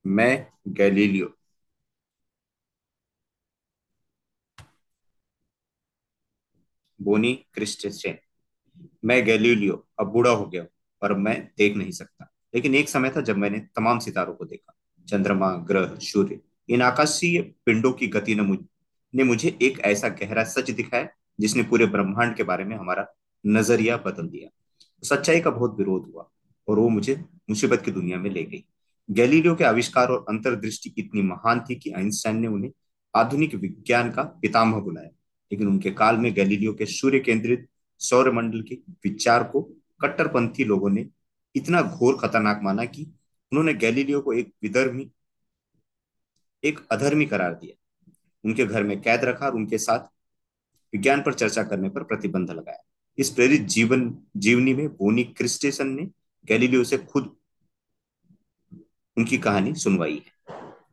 मैं गैलीलियो। बोनी क्रिस्टेसेन। मैं गैलीलियो अब बूढ़ा हो गया हूं और मैं देख नहीं सकता। लेकिन एक समय था जब मैंने तमाम सितारों को देखा। चंद्रमा, ग्रह, सूर्य, इन आकाशीय पिंडों की गति ने मुझे एक ऐसा गहरा सच दिखाया जिसने पूरे ब्रह्मांड के बारे में हमारा नजरिया बदल दिया। सच्चाई का बहुत विरोध हुआ और वो मुझे मुसीबत की दुनिया में ले गई। गैलीलियो के आविष्कार और अंतर्दृष्टि इतनी महान थी कि आइंस्टाइन ने उन्हें आधुनिक विज्ञान का पितामह बुलाया। लेकिन उनके काल में गैलीलियो के सूर्य केंद्रित सौरमंडल के विचार को कट्टरपंथी लोगों ने इतना घोर खतरनाक माना कि उन्होंने गैलीलियो को एक अधर्मी करार दिया। उनके घर में कैद रखा और उनके साथ विज्ञान पर चर्चा करने पर प्रतिबंध लगाया। इस प्रेरित जीवनी में बोनी क्रिस्टेसन ने गैलीलियो से खुद उनकी कहानी सुनवाई है।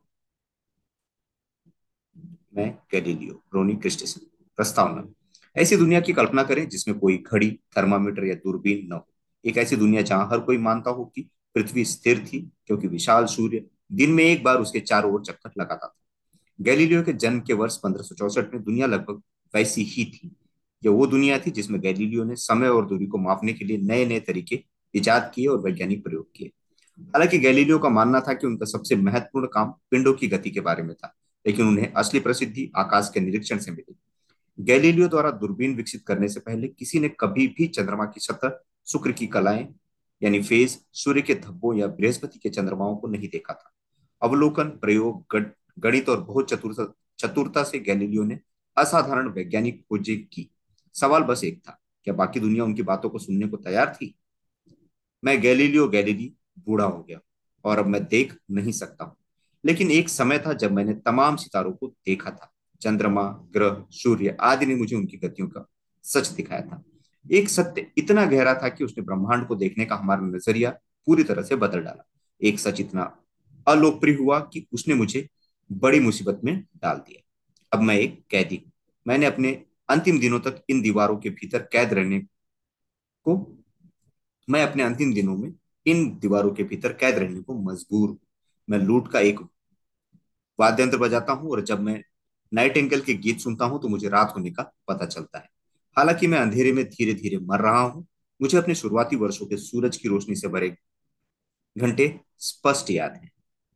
मैं गैलीलियो रोनी क्रिस्टेसन। प्रस्तावना। ऐसी दुनिया की कल्पना करें जिसमें कोई घड़ी, थर्मामीटर या दूरबीन न हो। एक ऐसी दुनिया जहां हर कोई मानता हो कि पृथ्वी स्थिर थी क्योंकि विशाल सूर्य दिन में एक बार उसके चारों ओर चक्कर लगाता था। गैलीलियो के जन्म के वर्ष 1564 में दुनिया लगभग वैसी ही थी। यह वो दुनिया थी जिसमें गैलीलियो ने समय और दूरी को मापने के लिए नए नए तरीके इजाद किए और वैज्ञानिक प्रयोग किए। हालांकि गैलीलियो का मानना था कि उनका सबसे महत्वपूर्ण काम पिंडों की गति के बारे में था, लेकिन उन्हें असली प्रसिद्धि आकाश के निरीक्षण से मिली। गैलीलियो द्वारा दूरबीन विकसित करने से पहले किसी ने कभी भी चंद्रमा की सतह, शुक्र की कलाएं यानी फेज, सूर्य के धब्बों या बृहस्पति के चंद्रमाओं को नहीं देखा था। अवलोकन, प्रयोग, गणित और बहुत चतुरता से गैलीलियो ने असाधारण वैज्ञानिक खोजें की। सवाल बस एक था, क्या बाकी दुनिया उनकी बातों को सुनने को तैयार थी? मैं गैलीलियो गैलीली बूढ़ा हो गया और अब मैं देख नहीं सकता हूँ। लेकिन एक समय था जब मैंने तमाम सितारों को देखा था। चंद्रमा, ग्रह, सूर्य आदि ने मुझे उनकी गतियों का सच दिखाया था। एक सत्य इतना गहरा था कि उसने ब्रह्मांड को देखने का हमारा नजरिया पूरी तरह से बदल डाला। एक सच इतना अलोकप्रिय हुआ कि उसने मुझे बड़ी मुसीबत में डाल दिया। अब मैं एक कैदी हूं। मैंने अपने अंतिम दिनों तक इन दीवारों के भीतर कैद रहने को मैं अपने अंतिम दिनों में इन दीवारों के भीतर कैद रहने को मजबूर हूं। मैं लूट का एक वाद्य यंत्र बजाता हूँ और जब मैं नाइट एंगल के गीत सुनता हूँ तो मुझे रात होने का पता चलता है। हालांकि मैं अंधेरे में धीरे धीरे मर रहा हूँ। मुझे अपने शुरुआती वर्षों के सूरज की रोशनी से भरे घंटे स्पष्ट याद है।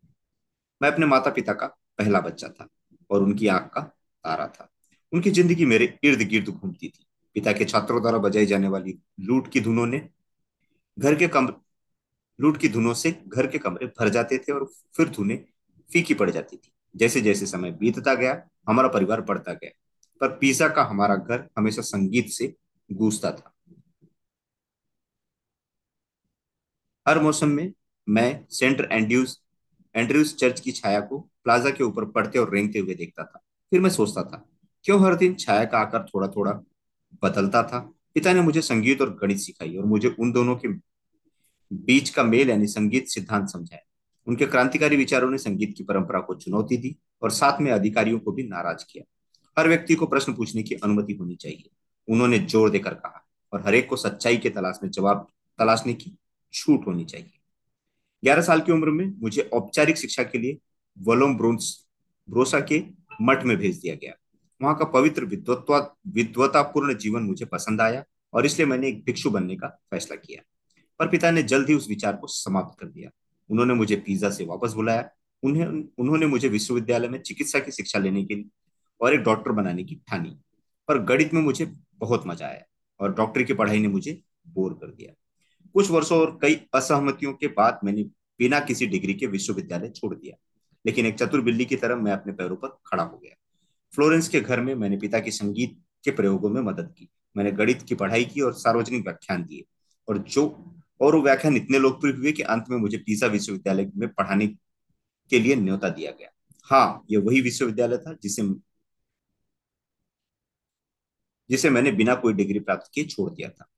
मैं अपने माता पिता का पहला बच्चा था और उनकी आंख का तारा था। उनकी जिंदगी मेरे इर्द गिर्द घूमती थी। पिता के छात्रों द्वारा बजाई जाने वाली लूट की धुनों ने घर के कम लूट की धुनों से घर के कमरे भर जाते थे और फिर धुनें फीकी पड़ जाती थी। जैसे जैसे समय बीतता गया हमारा परिवार बढ़ता गया, पर पिज़्ज़ा का हमारा घर हमेशा संगीत से गूंजता था। हर मौसम में मैं सेंट एंड्रयूज चर्च की छाया को प्लाजा के ऊपर पड़ते और रेंगते हुए देखता था। फिर मैं सोचता था, क्यों हर दिन छाया का आकार थोड़ा थोड़ा बदलता था। पिता ने मुझे संगीत और गणित सिखाई और मुझे उन दोनों के बीच का मेल यानी संगीत सिद्धांत समझाया। उनके क्रांतिकारी विचारों ने संगीत की परंपरा को चुनौती दी और साथ में अधिकारियों को भी नाराज किया। हर व्यक्ति को प्रश्न पूछने की अनुमति होनी चाहिए, उन्होंने जोर देकर कहा, और हर एक को सच्चाई के तलाश में जवाब तलाशने की छूट होनी चाहिए। 11 साल की उम्र में मुझे औपचारिक शिक्षा के लिए वलोम ब्रोसा के मठ में भेज दिया गया। वहां का पवित्र विद्वतापूर्ण जीवन मुझे पसंद आया और इसलिए मैंने एक भिक्षु बनने का फैसला किया। पर पिता ने जल्द ही उस विचार को समाप्त कर दिया। उन्होंने मुझे पिज्जा से वापस बुलाया। उन्हें उन्होंने मुझे विश्वविद्यालय में चिकित्सा की शिक्षा लेने के लिए और एक डॉक्टर बनाने की ठानी। पर गणित में मुझे बहुत मजा आया और डॉक्टरी की पढ़ाई ने मुझे बोर कर दिया। कुछ वर्षों और कई असहमतियों के बाद मैंने बिना किसी डिग्री के विश्वविद्यालय छोड़ दिया। लेकिन एक चतुर बिल्ली की तरह मैं अपने पैरों पर खड़ा हो गया। फ्लोरेंस के घर में मैंने पिता की संगीत के प्रयोगों में मदद की। मैंने गणित की पढ़ाई की और सार्वजनिक व्याख्यान दिए। और जो और वो व्याख्यान इतने लोकप्रिय हुए कि अंत में मुझे पीसा विश्वविद्यालय में पढ़ाने के लिए न्योता दिया गया। हाँ, ये वही विश्वविद्यालय था जिसे मैंने बिना कोई डिग्री प्राप्त किए छोड़ दिया था।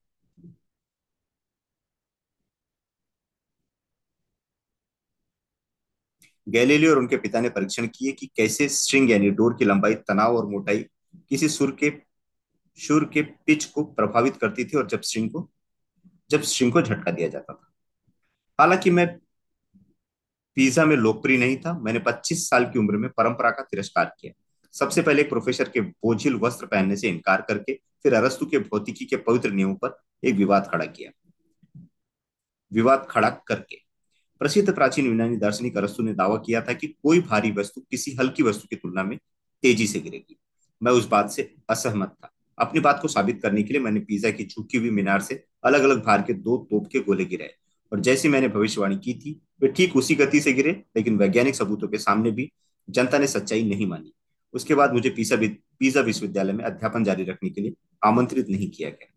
गैलीलियो और उनके पिता ने परीक्षण किए कि कैसे स्ट्रिंग यानी डोर की लंबाई, तनाव और मोटाई किसी सुर के पिच को प्रभावित करती थी और जब स्ट्रिंग को झटका दिया जाता था। हालांकि मैं पिज्जा में लोकप्रिय नहीं था। मैंने 25 साल की उम्र में परंपरा का तिरस्कार किया। सबसे पहले एक प्रोफेसर के बोझिल वस्त्र पहनने से इनकार करके, फिर अरस्तु के भौतिकी के पवित्र नियमों पर एक विवाद खड़ा करके। प्रसिद्ध प्राचीन यूनानी दार्शनिक अरस्तु ने दावा किया था कि कोई भारी वस्तु किसी हल्की वस्तु की तुलना में तेजी से गिरेगी। मैं उस बात से असहमत था। अपनी बात को साबित करने के लिए मैंने पिज्जा की झुकी हुई मीनार से अलग अलग भार के दो तोप के गोले गिराए, और जैसी मैंने भविष्यवाणी की थी वे ठीक उसी गति से गिरे। लेकिन वैज्ञानिक सबूतों के सामने भी जनता ने सच्चाई नहीं मानी। उसके बाद मुझे पिज्जा विश्वविद्यालय में अध्यापन जारी रखने के लिए आमंत्रित नहीं किया गया।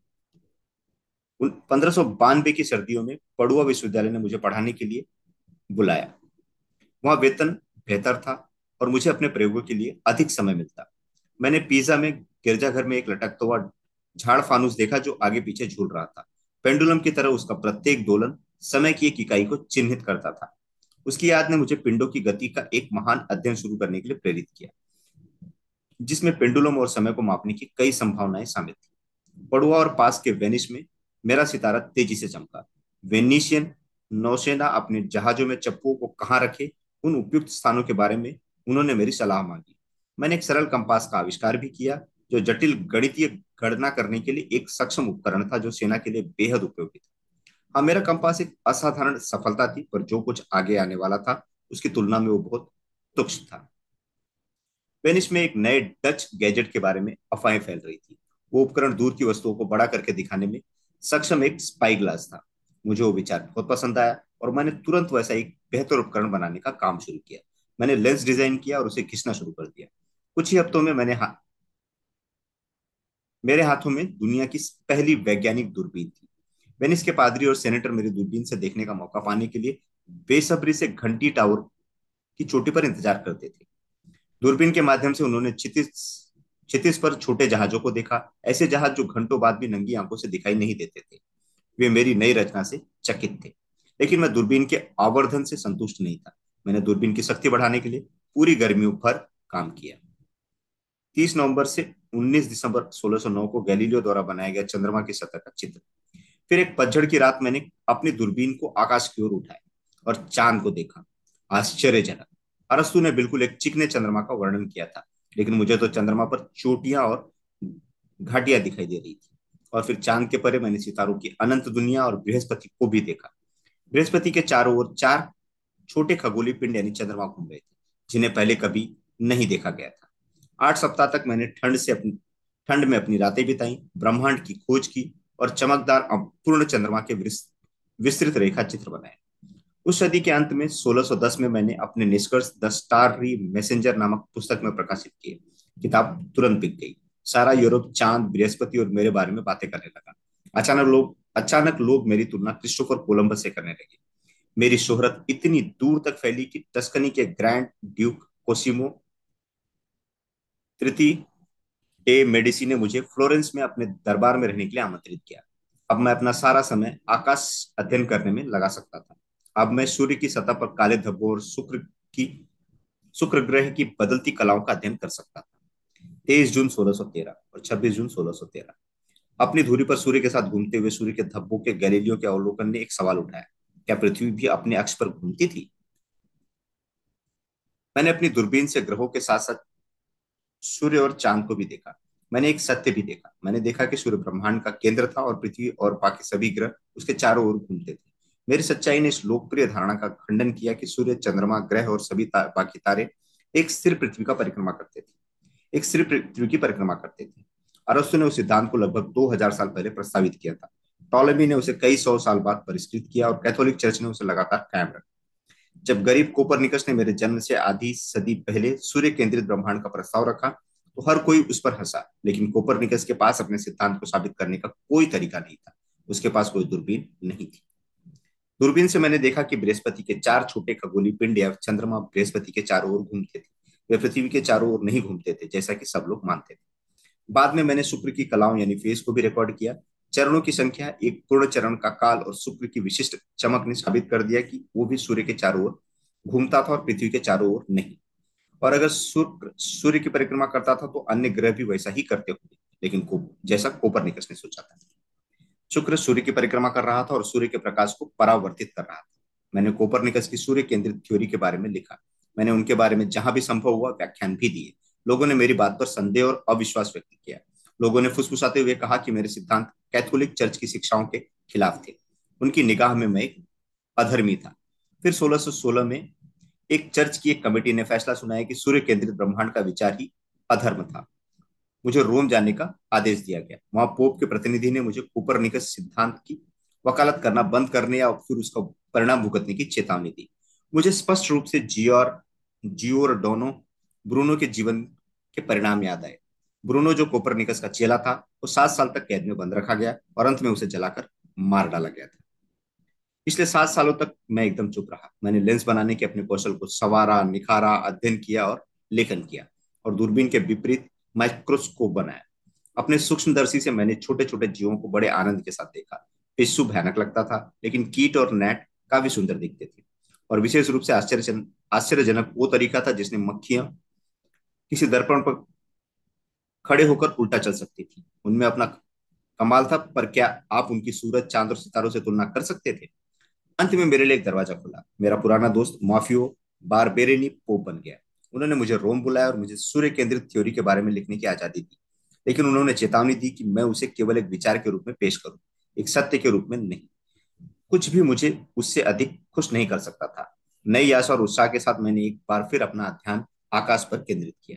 1592 की सर्दियों में पड़ुआ विश्वविद्यालय ने मुझे पढ़ाने के लिए बुलाया। वहां वेतन बेहतर था और मुझे अपने प्रयोगों के लिए अधिक समय मिलता। मैंने पिज्जा में गिरजाघर में एक लटकता हुआ झाड़ फानूस देखा जो आगे पीछे झूल रहा था। पेंडुलम की तरह उसका प्रत्येक दोलन समय की एक इकाई को चिन्हित करता था। उसकी याद ने मुझे पिंडों की गति का एक महान अध्ययन शुरू करने के लिए प्रेरित किया, जिसमें पेंडुलम और समय को मापने की कई संभावनाएं शामिल थी। पड़ुआ और पास के वेनिस में मेरा सितारा तेजी से चमका। वेनिशियन नौसेना अपने जहाजों में चप्पुओं को कहाँ रखे, उन उपयुक्त स्थानों के बारे में उन्होंने मेरी सलाह मांगी। मैंने एक सरल कंपास का आविष्कार भी किया, जो जटिल गणितीय गणना करने के लिए एक सक्षम उपकरण था, जो सेना के लिए बेहद उपयोगी था। हाँ, मेरा कंपास एक असाधारण सफलता थी, पर जो कुछ आगे आने वाला था उसकी तुलना में वो बहुत तुच्छ था। वेनिस में एक नए डच गैजेट के बारे में अफवाहें फैल रही थी। वो उपकरण दूर की वस्तुओं को बड़ा करके दिखाने में सक्षम एक स्पाई ग्लास था। मुझे वो विचार बहुत पसंद आया और मैंने तुरंत वैसा एक बेहतर उपकरण बनाने का काम शुरू किया। मैंने लेंस डिजाइन किया और उसे खींचना शुरू कर दिया। कुछ ही हफ्तों में मेरे हाथों में दुनिया की पहली वैज्ञानिक दूरबीन थी। वेनिस के पादरी और सेनेटर मेरी दूरबीन से देखने का मौका पाने के लिए बेसब्री से घंटी टावर की चोटी पर इंतजार करते थे। दूरबीन के माध्यम से उन्होंने क्षितिज क्षितिज पर छोटे जहाजों को देखा, ऐसे जहाज जो घंटों बाद भी नंगी आंखों से दिखाई नहीं देते थे। वे मेरी नई रचना से चकित थे। लेकिन मैं दूरबीन के आवर्धन से संतुष्ट नहीं था। मैंने दूरबीन की शक्ति बढ़ाने के लिए पूरी गर्मियों भर काम किया। 30 नवंबर से 19 दिसंबर 1609 को गैलीलियो द्वारा बनाया गया चंद्रमा की सतह का चित्र। फिर एक पतझड़ की रात मैंने अपनी दूरबीन को आकाश की ओर उठाया और चांद को देखा। आश्चर्यजनक, अरस्तु ने बिल्कुल एक चिकने चंद्रमा का वर्णन किया था, लेकिन मुझे तो चंद्रमा पर चोटियां और घाटियां दिखाई दे रही थी। और फिर चांद के परे मैंने सितारों की अनंत दुनिया और बृहस्पति को भी देखा। बृहस्पति के चारों ओर चार छोटे खगोलीय पिंड यानी चंद्रमा घूम रहे थे, जिन्हें पहले कभी नहीं देखा गया था। 8 सप्ताह तक मैंने ठंड में अपनी रातें बिताई, ब्रह्मांड की खोज की और चमकदार अपूर्ण चंद्रमा के विस्तृत रेखा चित्र बनाए। उस सदी के अंत में 1610 में मैंने अपने निष्कर्ष द स्टाररी मैसेंजर नामक पुस्तक में प्रकाशित किए। किताब तुरंत बिक गई। सारा यूरोप चांद, बृहस्पति और मेरे बारे में बातें करने लगा। अचानक लोग मेरी तुलना क्रिस्टोफर कोलंबस से करने लगे। मेरी शोहरत इतनी दूर तक फैली कि टस्कनी के ग्रैंड ड्यूक कोसिमो तृतीय डे मेडिसी ने मुझे फ्लोरेंस में अपने दरबार में रहने के लिए आमंत्रित किया। अब मैं अपना सारा समय आकाश अध्ययन करने में लगा सकता था। अब मैं सूर्य की सतह पर काले धब्बों और की शुक्र ग्रह की बदलती कलाओं का अध्ययन कर सकता था। 23 जून 1613 और 26 जून 1613। अपनी धुरी पर सूर्य के साथ घूमते हुए सूर्य के धब्बों के गैलीलियो के अवलोकन ने एक सवाल उठाया: क्या पृथ्वी भी अपने अक्ष पर घूमती थी? मैंने अपनी दूरबीन से ग्रहों के साथ साथ सूर्य और चांद को भी देखा। मैंने एक सत्य भी देखा। मैंने देखा कि सूर्य ब्रह्मांड का केंद्र था और पृथ्वी और बाकी सभी ग्रह उसके चारों ओर घूमते थे। मेरी सच्चाई ने इस लोकप्रिय धारणा का खंडन किया कि सूर्य, चंद्रमा, ग्रह और सभी बाकी तारे एक स्थिर पृथ्वी का परिक्रमा करते थे एक स्थिर पृथ्वी की परिक्रमा करते थे। अरस्तु ने उस सिद्धांत को लगभग 2000 साल पहले प्रस्तावित किया था। टॉलेमी ने उसे कई सौ साल बाद परिष्कृत किया और कैथोलिक चर्च ने उसे लगातार कायम रखा। जब गरीब कोपरनिकस ने मेरे जन्म से आधी सदी पहले सूर्य केंद्रित ब्रह्मांड का प्रस्ताव रखा, तो हर कोई उस पर हंसा। लेकिन कोपरनिकस के पास अपने सिद्धांत को साबित करने का कोई तरीका नहीं था। उसके पास कोई दूरबीन नहीं थी। दूरबीन से मैंने देखा कि बृहस्पति के चार छोटे खगोलीय पिंड या चंद्रमा बृहस्पति के चारों ओर घूमते थे। वे पृथ्वी के चारों ओर नहीं घूमते थे, जैसा कि सब लोग मानते थे। बाद में मैंने शुक्र की कलाओं यानी फेज को भी रिकॉर्ड किया। चरणों की संख्या, एक पूर्ण चरण का काल और शुक्र की विशिष्ट चमक ने साबित कर दिया कि वो भी सूर्य के चारों ओर घूमता था और पृथ्वी के चारों ओर नहीं। और अगर शुक्र सूर्य की परिक्रमा करता था तो अन्य ग्रह भी वैसा ही करते होंगे, लेकिन जैसा कोपरनिकस ने सोचा था। शुक्र सूर्य की परिक्रमा कर रहा था और सूर्य के प्रकाश को परावर्तित कर रहा था। मैंने कोपरनिकस की सूर्य केंद्रित थ्योरी के बारे में लिखा। मैंने उनके बारे में जहां भी संभव हुआ व्याख्यान भी दिए। लोगों ने मेरी बात पर संदेह और अविश्वास व्यक्त किया। लोगों ने फुसफुसाते हुए कहा कि मेरे सिद्धांत कैथोलिक चर्च की शिक्षाओं के खिलाफ थे। उनकी निगाह में मैं एक अधर्मी था। फिर 1616 में एक चर्च की एक कमेटी ने फैसला सुनाया कि सूर्य केंद्रित ब्रह्मांड का विचार ही अधर्म था। मुझे रोम जाने का आदेश दिया गया। वहां पोप के प्रतिनिधि ने मुझे कोपरनिकस सिद्धांत की वकालत करना बंद करने या फिर उसका परिणाम भुगतने की चेतावनी दी। मुझे स्पष्ट रूप से जियोरडोनो ब्रूनो के जीवन के परिणाम याद आए। ब्रूनो जो कोपरनिकस का चेला था, वो 7 साल तक कैद में बंद रखा गया और अंत में उसे जलाकर मार डाला गया था। पिछले 7 सालों तक मैं एकदम चुप रहा। मैंने लेंस बनाने के अपने कौशल को संवारा, निखारा, अध्ययन किया और लेखन किया, और दूरबीन के विपरीत माइक्रोस्कोप बनाया। अपने सूक्ष्मदर्शी से मैंने छोटे छोटे जीवों को बड़े आनंद के साथ देखा। पिस्सू भयानक लगता था, लेकिन कीट और नैट काफी सुंदर दिखते थे। और विशेष रूप से आश्चर्यजनक वो तरीका था जिसने मक्खियां किसी दर्पण पर खड़े होकर उल्टा चल सकती थी। उनमें अपना कमाल था, पर क्या आप उनकी सूरज, चांद और सितारों से तुलना कर सकते थे? अंत में मेरे लिए एक दरवाजा खुला। मेरा पुराना दोस्त माफियो बारबेरेनी पोप बन गया। उन्होंने मुझे रोम बुलाया और मुझे सूर्य केंद्रित थ्योरी के बारे में लिखने की आजादी दी। लेकिन उन्होंने चेतावनी दी कि मैं उसे केवल एक विचार के रूप में पेश करूं, एक सत्य के रूप में नहीं। कुछ भी मुझे उससे अधिक खुश नहीं कर सकता था। नई आशा और उत्साह के साथ मैंने एक बार फिर अपना ध्यान आकाश पर केंद्रित किया।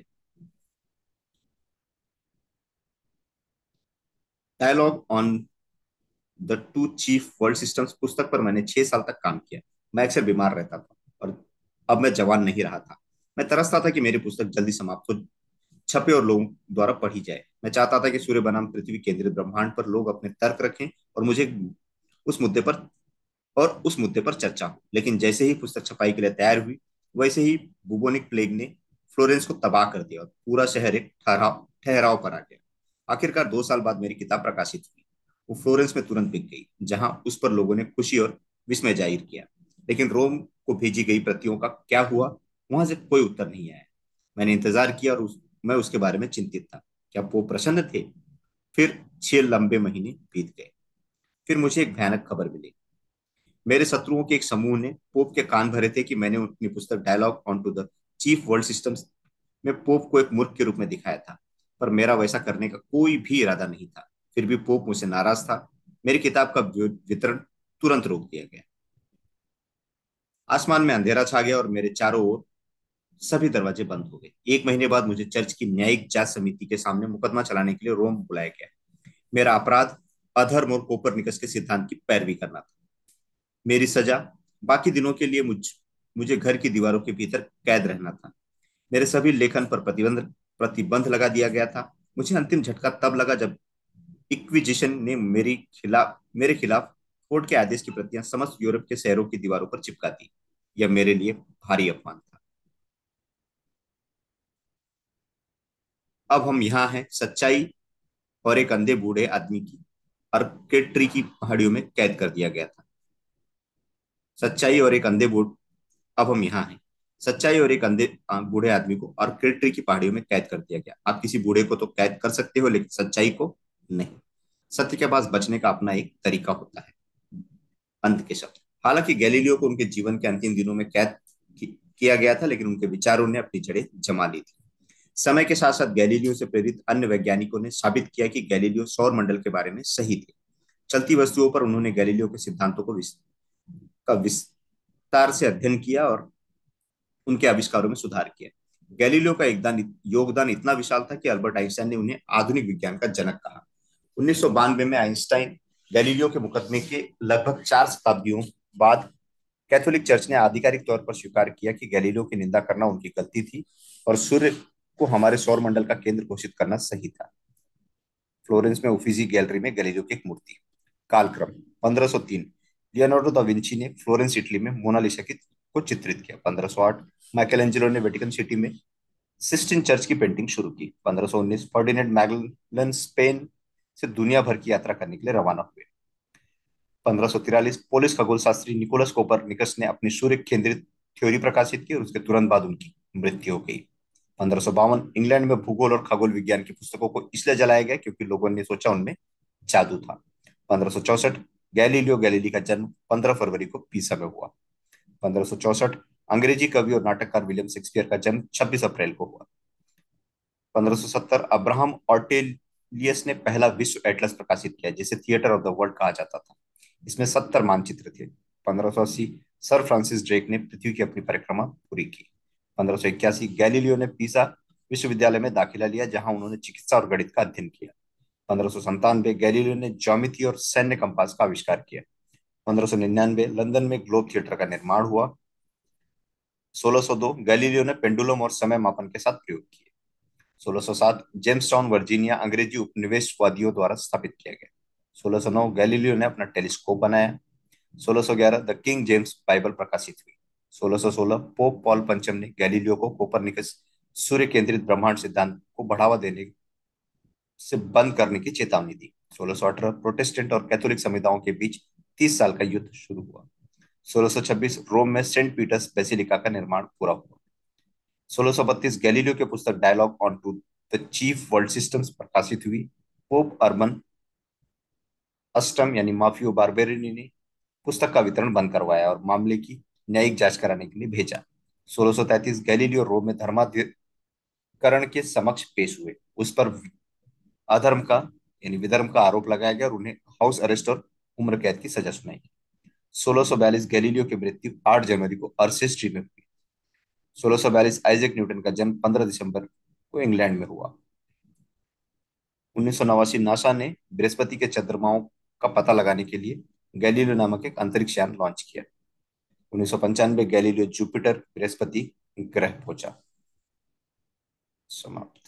Dialogue on the two chief world systems पुस्तक पर मैंने 6 साल तक काम किया। मैं अक्सर बीमार रहता था, और अब मैं जवान नहीं रहा था। मैं तरसता था कि मेरी पुस्तक जल्दी समाप्त हो, छपे और लोगों द्वारा पढ़ी जाए। मैं चाहता था कि सूर्य बनाम पृथ्वी केंद्रित ब्रह्मांड पर लोग अपने तर्क रखें, और मुझे उस मुद्दे पर उस मुद्दे पर चर्चा हो। लेकिन जैसे ही पुस्तक छपाई के लिए तैयार हुई, वैसे ही बुबोनिक प्लेग ने फ्लोरेंस को तबाह कर दिया और पूरा शहर एक ठहराव ठहराव पर आ गया। आखिरकार 2 साल बाद मेरी किताब प्रकाशित हुई। वो फ्लोरेंस में तुरंत बिक गई, जहां उस पर लोगों ने खुशी और विस्मय जाहिर किया। लेकिन रोम को भेजी गई प्रतियों का क्या हुआ? वहां से कोई उत्तर नहीं आया। मैंने इंतजार किया, और मैं उसके बारे में चिंतित था। क्या वो प्रसन्न थे? फिर 6 लंबे महीने बीत गए। फिर मुझे एक भयानक खबर मिली। मेरे शत्रुओं के एक समूह ने पोप के कान भरे थे कि मैंने अपनी पुस्तक dialogue on two the chief world systems में पोप को एक मूर्ख के रूप में दिखाया था। पर मेरा वैसा करने का कोई भी इरादा नहीं था। फिर भी पोप मुझसे नाराज था। मेरी किताब का वितरण तुरंत रोक दिया गया। आसमान में अंधेरा छा गया और मेरे चारों ओर सभी दरवाजे बंद हो गए। 1 महीने बाद मुझे चर्च की न्यायिक जांच समिति के सामने मुकदमा चलाने के लिए रोम बुलाया गया। मेरा अपराध अधर्म और कोपरनिकस के सिद्धांत की पैरवी करना था। मेरी सजा, बाकी दिनों के लिए मुझे घर की दीवारों के भीतर कैद रहना था। मेरे सभी लेखन पर प्रतिबंध लगा दिया गया था। मुझे अंतिम झटका तब लगा जब इक्विजिशन ने मेरे खिलाफ कोर्ट के आदेश की प्रतियां समस्त यूरोप के शहरों की दीवारों पर चिपका दी। यह मेरे लिए भारी अपमान था। अब हम यहाँ हैं। सच्चाई और एक अंधे बूढ़े आदमी की अर्केट्री की पहाड़ियों में कैद कर दिया गया था। सच्चाई और एक अंधे बूढ़ अब हम यहाँ हैं। सच्चाई और एक अंधे बूढ़े आदमी को अर्केट्री की पहाड़ियों में कैद कर दिया गया। आप किसी बूढ़े को तो कैद कर सकते हो, लेकिन सच्चाई को नहीं। सत्य के पास बचने का अपना एक तरीका होता है। अंत के शब्द। हालांकि गैलीलियो को उनके जीवन के अंतिम दिनों में किया गया था, लेकिन उनके विचारों ने अपनी जड़ें जमा ली थी। समय के साथ साथ गैलीलियो से प्रेरित अन्य वैज्ञानिकों ने साबित किया कि गैलीलियो सौर मंडल के बारे में सही थे। चलती वस्तुओं पर उन्होंने गैलीलियो के सिद्धांतों का विस्तार से अध्ययन किया और उनके आविष्कारों में सुधार किया। गैलीलियो का योगदान इतना विशाल था कि अल्बर्ट आइंस्टाइन ने उन्हें आधुनिक विज्ञान का जनक कहा। 1992 में आइंस्टाइन गैलीलियो के मुकदमे के लगभग 4 शताब्दियों बाद कैथोलिक चर्च ने आधिकारिक तौर पर स्वीकार किया कि गैलीलियो की निंदा करना उनकी गलती थी, और सूर्य को हमारे सौर मंडल का केंद्र घोषित करना सही था। फ्लोरेंस में उफिजी गैलरी में गैलीलियो की एक मूर्ति। कालक्रम 1503 लियोनार्डो दा विंची ने फ्लोरेंस इटली में मोनालिसा की को चित्रित किया। 1508 माइकलएंजेलो ने वेटिकन सिटी में सिस्टीन चर्च की पेंटिंग शुरू की। 1519 फर्डिनेंड मैगलन स्पेन से दुनिया भर की यात्रा करने के लिए रवाना हुए। 1543 पोलिश खगोल शास्त्री निकोलस कोपरनिकस ने अपनी सूर्य केंद्रित थ्योरी प्रकाशित की, और उसके तुरंत बाद उनकी मृत्यु हो गई। 1552 इंग्लैंड में भूगोल और खगोल विज्ञान की पुस्तकों को इसलिए जलाया गया क्योंकि लोगों ने सोचा उनमें जादू था। 1564 गैलीलियो गैलीली का जन्म 15 फरवरी को पीसा में हुआ। 1564 अंग्रेजी कवि और नाटककार विलियम शेक्सपियर का जन्म 26 अप्रैल को हुआ। 1570 अब्राहम ऑर्टेलियस ने पहला विश्व एटलस प्रकाशित किया जिसे थिएटर ऑफ द वर्ल्ड कहा जाता था। इसमें 70 मानचित्र थे। 1580 सर फ्रांसिस ड्रेक ने पृथ्वी की अपनी परिक्रमा पूरी की। 1581 गैलीलियो ने पीसा विश्वविद्यालय में दाखिला लिया जहां उन्होंने चिकित्सा और गणित का अध्ययन किया। 1597 गैलीलियो ने ज्योमिति और सैन्य कंपास का आविष्कार किया। 1599 लंदन में ग्लोब थिएटर का निर्माण हुआ। 1602 गैलीलियो ने पेंडुलम और समय मापन के साथ प्रयोग किए। 1607 जेम्स टाउन वर्जीनिया अंग्रेजी उपनिवेशवादियों द्वारा स्थापित किया गया। 1609 गैलीलियो ने अपना टेलीस्कोप बनाया। 1611 द किंग जेम्स बाइबल प्रकाशित हुई। 1616 पोप पॉल पंचम ने गैलीलियो को कोपरनिकस सूर्य केंद्रित ब्रह्मांड सिद्धांत को बढ़ावा देने से बंद करने की चेतावनी दी। 1618 प्रोटेस्टेंट और कैथोलिक समुदायों के बीच 30 साल का युद्ध शुरू हुआ। 1626 रोम में सेंट पीटर्स बेसिलिका का निर्माण पूरा हुआ। 1632 गैलीलियो की पुस्तक dialogue on two the chief world systems प्रकाशित हुई। पोप अर्बन अष्टम यानी माफियो बारबेरिनी ने पुस्तक का वितरण बंद करवाया और मामले की न्यायिक जांच कराने के लिए भेजा। 1633 गैलीलियो रोम में धर्माधिकरण के समक्ष पेश हुए। उस पर अधर्म का यानी विधर्म का आरोप लगाया गया और उन्हें हाउस अरेस्ट और उम्र कैद की सजा सुनाई गई। 1642 गैलीलियो की मृत्यु 8 जनवरी को अर्सेस्ट्री में हुई। 1642 आइजैक न्यूटन का जन्म 15 दिसंबर को इंग्लैंड में हुआ। 1989 नासा ने बृहस्पति के चंद्रमाओं का पता लगाने के लिए गैलीलियो नामक एक अंतरिक्ष यान लॉन्च किया। 1995 गैलीलियो जुपिटर बृहस्पति ग्रह पहुंचा। समाप्त।